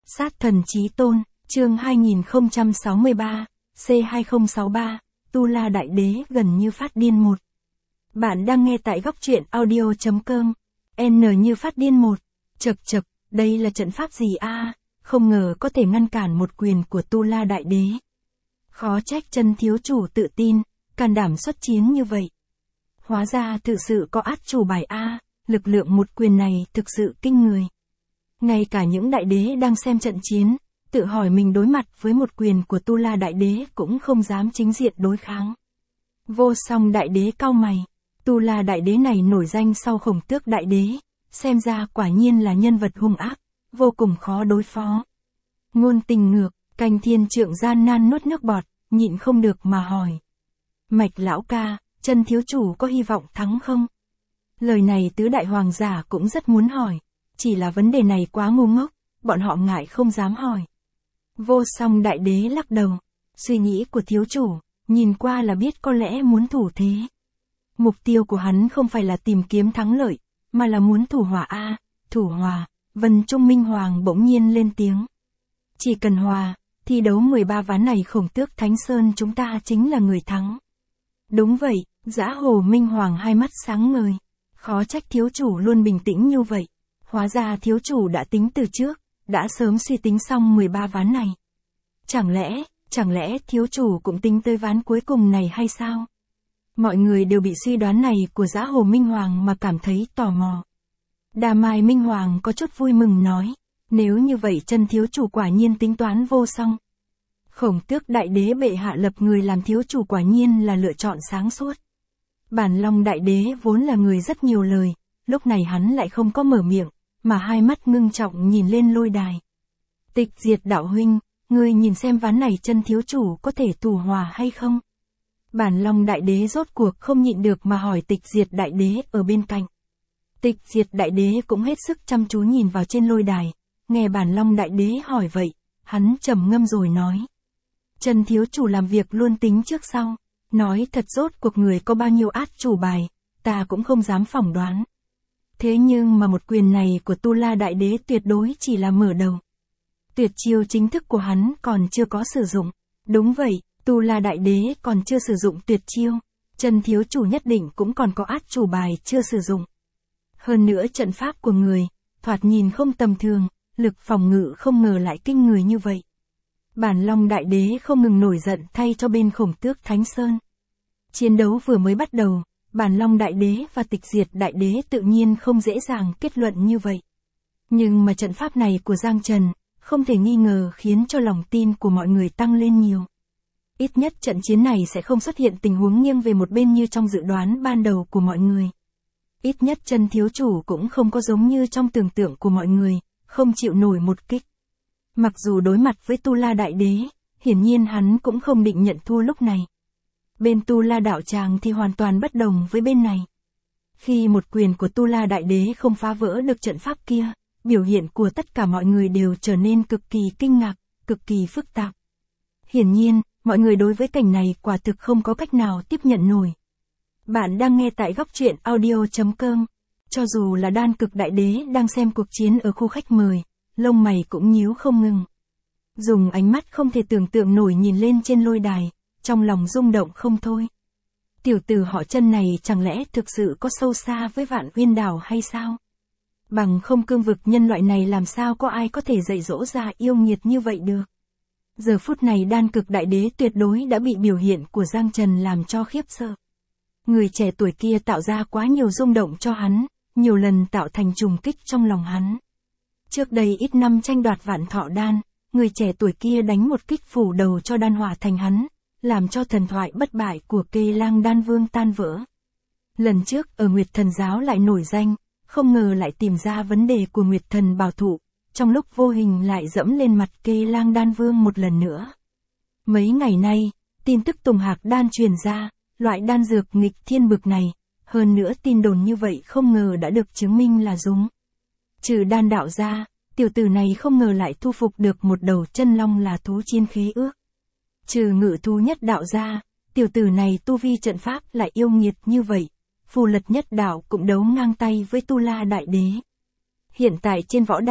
Sát thần chí tôn, chương 2063, C2063, Tu La Đại Đế gần như phát điên 1. Bạn đang nghe tại góc truyện audio.com. N như phát điên 1. Chậc, đây là trận pháp gì a? Không ngờ có thể ngăn cản một quyền của Tu La Đại Đế. Khó trách chân thiếu chủ tự tin, can đảm xuất chiến như vậy. Hóa ra thực sự có át chủ bài a, lực lượng một quyền này thực sự kinh người. Ngay cả những đại đế đang xem trận chiến, tự hỏi mình đối mặt với một quyền của Tu La Đại Đế cũng không dám chính diện đối kháng. Vô Song Đại Đế cau mày, Tu La Đại Đế này nổi danh sau Khổng Tước Đại Đế, xem ra quả nhiên là nhân vật hung ác, vô cùng khó đối phó. Ngôn Tình ngược, Canh Thiên Trượng gian nan nuốt nước bọt, nhịn không được mà hỏi. Mạch lão ca, chân thiếu chủ có hy vọng thắng không? Lời này tứ đại hoàng giả cũng rất muốn hỏi, chỉ là vấn đề này quá ngu ngốc, bọn họ ngại không dám hỏi. Vô Song Đại Đế lắc đầu, suy nghĩ của thiếu chủ, nhìn qua là biết có lẽ muốn thủ thế. Mục tiêu của hắn không phải là tìm kiếm thắng lợi, mà là muốn thủ hòa a, thủ hòa. Vân Trung Minh Hoàng bỗng nhiên lên tiếng. Chỉ cần hòa, thi đấu 13 ván này Khổng Tước Thánh Sơn chúng ta chính là người thắng. Đúng vậy, Dã Hồ Minh Hoàng hai mắt sáng ngời. Khó trách thiếu chủ luôn bình tĩnh như vậy. Hóa ra thiếu chủ đã tính từ trước, đã sớm suy tính xong 13 ván này. Chẳng lẽ thiếu chủ cũng tính tới ván cuối cùng này hay sao? Mọi người đều bị suy đoán này của Dã Hồ Minh Hoàng mà cảm thấy tò mò. Đà Mai Minh Hoàng có chút vui mừng nói, nếu như vậy chân thiếu chủ quả nhiên tính toán vô song. Khổng Tước Đại Đế bệ hạ lập người làm thiếu chủ quả nhiên là lựa chọn sáng suốt. Bản Long Đại Đế vốn là người rất nhiều lời, lúc này hắn lại không có mở miệng, mà hai mắt ngưng trọng nhìn lên lôi đài. Tịch Diệt đạo huynh, ngươi nhìn xem ván này chân thiếu chủ có thể tù hòa hay không? Bản Long Đại Đế rốt cuộc không nhịn được mà hỏi Tịch Diệt Đại Đế ở bên cạnh. Tịch Diệt Đại Đế cũng hết sức chăm chú nhìn vào trên lôi đài, nghe Bản Long Đại Đế hỏi vậy, hắn trầm ngâm rồi nói. Chân thiếu chủ làm việc luôn tính trước sau, nói thật rốt cuộc người có bao nhiêu át chủ bài, ta cũng không dám phỏng đoán. Thế nhưng mà một quyền này của Tu La Đại Đế tuyệt đối chỉ là mở đầu. Tuyệt chiêu chính thức của hắn còn chưa có sử dụng. Đúng vậy, Tu La Đại Đế còn chưa sử dụng tuyệt chiêu, chân thiếu chủ nhất định cũng còn có át chủ bài chưa sử dụng. Hơn nữa trận pháp của người, thoạt nhìn không tầm thường, lực phòng ngự không ngờ lại kinh người như vậy. Bản Long Đại Đế không ngừng nổi giận thay cho bên Khổng Tước Thánh Sơn. Chiến đấu vừa mới bắt đầu, Bản Long Đại Đế và Tịch Diệt Đại Đế tự nhiên không dễ dàng kết luận như vậy. Nhưng mà trận pháp này của Giang Trần, không thể nghi ngờ khiến cho lòng tin của mọi người tăng lên nhiều. Ít nhất trận chiến này sẽ không xuất hiện tình huống nghiêng về một bên như trong dự đoán ban đầu của mọi người. Ít nhất chân thiếu chủ cũng không có giống như trong tưởng tượng của mọi người, không chịu nổi một kích. Mặc dù đối mặt với Tu La Đại Đế, hiển nhiên hắn cũng không định nhận thua lúc này. Bên Tu La đạo tràng thì hoàn toàn bất đồng với bên này. Khi một quyền của Tu La Đại Đế không phá vỡ được trận pháp kia, biểu hiện của tất cả mọi người đều trở nên cực kỳ kinh ngạc, cực kỳ phức tạp. Hiển nhiên, mọi người đối với cảnh này quả thực không có cách nào tiếp nhận nổi. Bạn đang nghe tại góc truyện audio.com. Cho dù là Đan Cực Đại Đế đang xem cuộc chiến ở khu khách mời, lông mày cũng nhíu không ngừng. Dùng ánh mắt không thể tưởng tượng nổi nhìn lên trên lôi đài, trong lòng rung động không thôi. Tiểu tử họ Chân này chẳng lẽ thực sự có sâu xa với Vạn Uyên Đảo hay sao? Bằng không cương vực nhân loại này làm sao có ai có thể dạy dỗ ra yêu nghiệt như vậy được? Giờ phút này Đan Cực Đại Đế tuyệt đối đã bị biểu hiện của Giang Trần làm cho khiếp sợ. Người trẻ tuổi kia tạo ra quá nhiều rung động cho hắn, nhiều lần tạo thành trùng kích trong lòng hắn. Trước đây ít năm tranh đoạt Vạn Thọ Đan, người trẻ tuổi kia đánh một kích phủ đầu cho đan hỏa thành hắn, làm cho thần thoại bất bại của Kê Lang Đan Vương tan vỡ. Lần trước ở Nguyệt Thần Giáo lại nổi danh, không ngờ lại tìm ra vấn đề của Nguyệt Thần Bảo Thụ, trong lúc vô hình lại dẫm lên mặt Kê Lang Đan Vương một lần nữa. Mấy ngày nay, tin tức Tùng Hạc Đan truyền ra, loại đan dược nghịch thiên bực này, hơn nữa tin đồn như vậy không ngờ đã được chứng minh là đúng. Trừ đan đạo ra, tiểu tử này không ngờ lại thu phục được một đầu chân long là thú chiên khế ước. Trừ ngự thú nhất đạo ra, tiểu tử này tu vi trận pháp lại yêu nghiệt như vậy, phù lật nhất đạo cũng đấu ngang tay với Tu La Đại Đế. Hiện tại trên võ đài,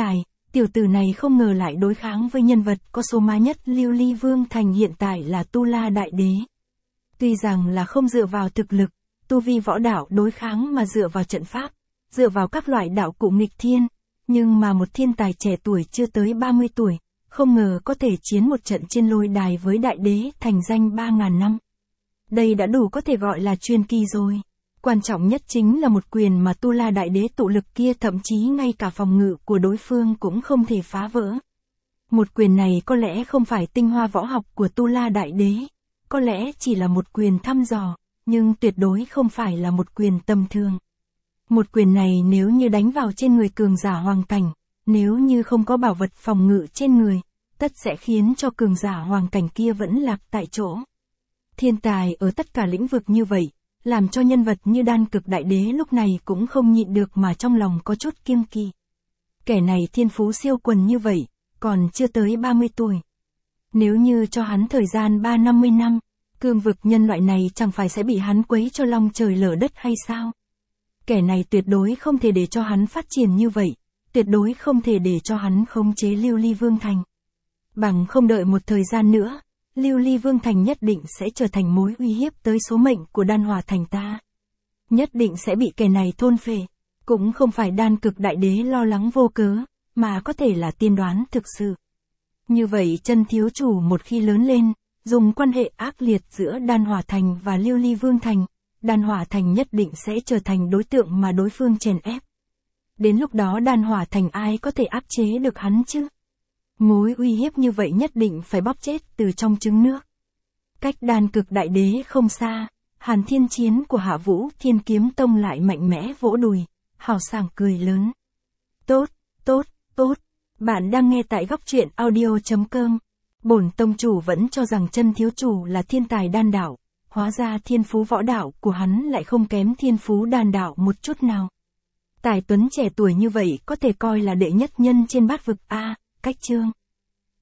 Tiểu tử này không ngờ lại đối kháng với nhân vật có số má nhất Lưu Ly Vương Thành hiện tại là Tu La Đại Đế. Tuy rằng là không dựa vào thực lực, tu vi võ đạo đối kháng mà dựa vào trận pháp, dựa vào các loại đạo cụ nghịch thiên, nhưng mà một thiên tài trẻ tuổi chưa tới 30 tuổi, không ngờ có thể chiến một trận trên lôi đài với Đại Đế thành danh 3.000 năm. Đây đã đủ có thể gọi là truyền kỳ rồi. Quan trọng nhất chính là một quyền mà Tu La Đại Đế tụ lực kia thậm chí ngay cả phòng ngự của đối phương cũng không thể phá vỡ. Một quyền này có lẽ không phải tinh hoa võ học của Tu La Đại Đế, có lẽ chỉ là một quyền thăm dò, nhưng tuyệt đối không phải là một quyền tầm thường. Một quyền này nếu như đánh vào trên người cường giả hoàng cảnh, nếu như không có bảo vật phòng ngự trên người, tất sẽ khiến cho cường giả hoàng cảnh kia vẫn lạc tại chỗ. Thiên tài ở tất cả lĩnh vực như vậy, làm cho nhân vật như Đan Cực Đại Đế lúc này cũng không nhịn được mà trong lòng có chút kiêng kỵ. Kẻ này thiên phú siêu quần như vậy, còn chưa tới 30 tuổi. Nếu như cho hắn thời gian 3-50 năm, cương vực nhân loại này chẳng phải sẽ bị hắn quấy cho long trời lở đất hay sao? Kẻ này tuyệt đối không thể để cho hắn phát triển như vậy, tuyệt đối không thể để cho hắn khống chế Lưu Ly Vương Thành. Bằng không đợi một thời gian nữa, Lưu Ly Vương Thành nhất định sẽ trở thành mối uy hiếp tới số mệnh của Đan Hỏa Thành ta. Nhất định sẽ bị kẻ này thôn phệ. Cũng không phải Đan Cực Đại Đế lo lắng vô cớ, mà có thể là tiên đoán thực sự. Như vậy chân thiếu chủ một khi lớn lên, dùng quan hệ ác liệt giữa Đan Hỏa Thành và Lưu Ly Vương Thành, Đan Hỏa Thành nhất định sẽ trở thành đối tượng mà đối phương chèn ép. Đến lúc đó Đan Hỏa Thành ai có thể áp chế được hắn chứ? Mối uy hiếp như vậy nhất định phải bóp chết từ trong trứng nước. Cách Đan Cực Đại Đế không xa, Hàn Thiên Chiến của Hạ Vũ Thiên Kiếm Tông lại mạnh mẽ vỗ đùi, hào sảng cười lớn. Tốt, tốt, tốt, bạn đang nghe tại góc truyện audio.com. Bổn tông chủ vẫn cho rằng chân thiếu chủ là thiên tài đan đạo, hóa ra thiên phú võ đạo của hắn lại không kém thiên phú đan đạo một chút nào. Tài tuấn trẻ tuổi như vậy có thể coi là đệ nhất nhân trên bát vực A, cách chương.